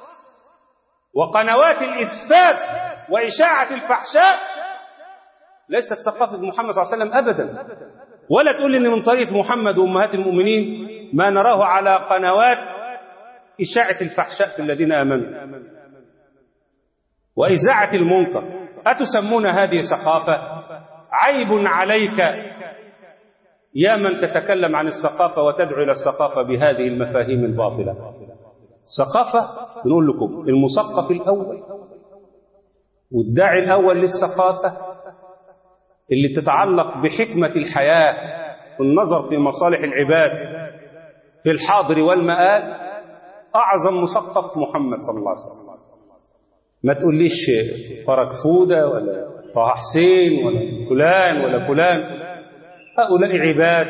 وقنوات الإسفاف وإشاعة الفحشاء ليست ثقافة محمد صلى الله عليه وسلم أبدا. ولا تقول إن من طريق محمد وأمهات المؤمنين ما نراه على قنوات إشاعة الفحشاء في الذين آمنوا وإذاعة المنكر. أتسمون هذه ثقافة؟ عيب عليك يا من تتكلم عن الثقافة وتدعو إلى الثقافة بهذه المفاهيم الباطلة. ثقافة نقول لكم المثقف الأول والداعي الأول للثقافة اللي تتعلق بحكمة الحياة والنظر في مصالح العباد في الحاضر والمآل، أعظم مثقف محمد صلى الله عليه وسلم. ما تقوليش فرج فودة ولا طه حسين ولا فلان ولا فلان، هؤلاء عباد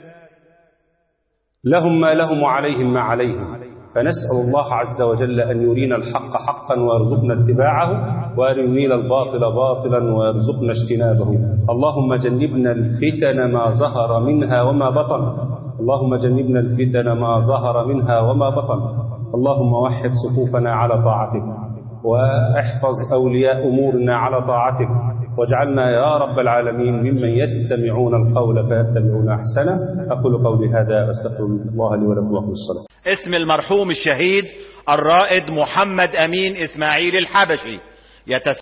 لهم ما لهم وعليهم ما عليهم. فنسأل الله عز وجل أن يرينا الحق حقا ويرزقنا اتباعه، وأن يرينا الباطل باطلا ويرزقنا اجتنابه. اللهم جنبنا الفتن ما ظهر منها وما بطن، اللهم جنبنا الفتن ما ظهر منها وما بطن. اللهم وحد صفوفنا على طاعتك، واحفظ أولياء أمورنا على طاعتك، واجعلنا يا رب العالمين ممن يستمعون القول فيتبعون أحسنه. أقول قولي هذا أستغفر الله لي ولكم وأقول الصلاة. اسم المرحوم الشهيد الرائد محمد أمين إسماعيل الحبشي.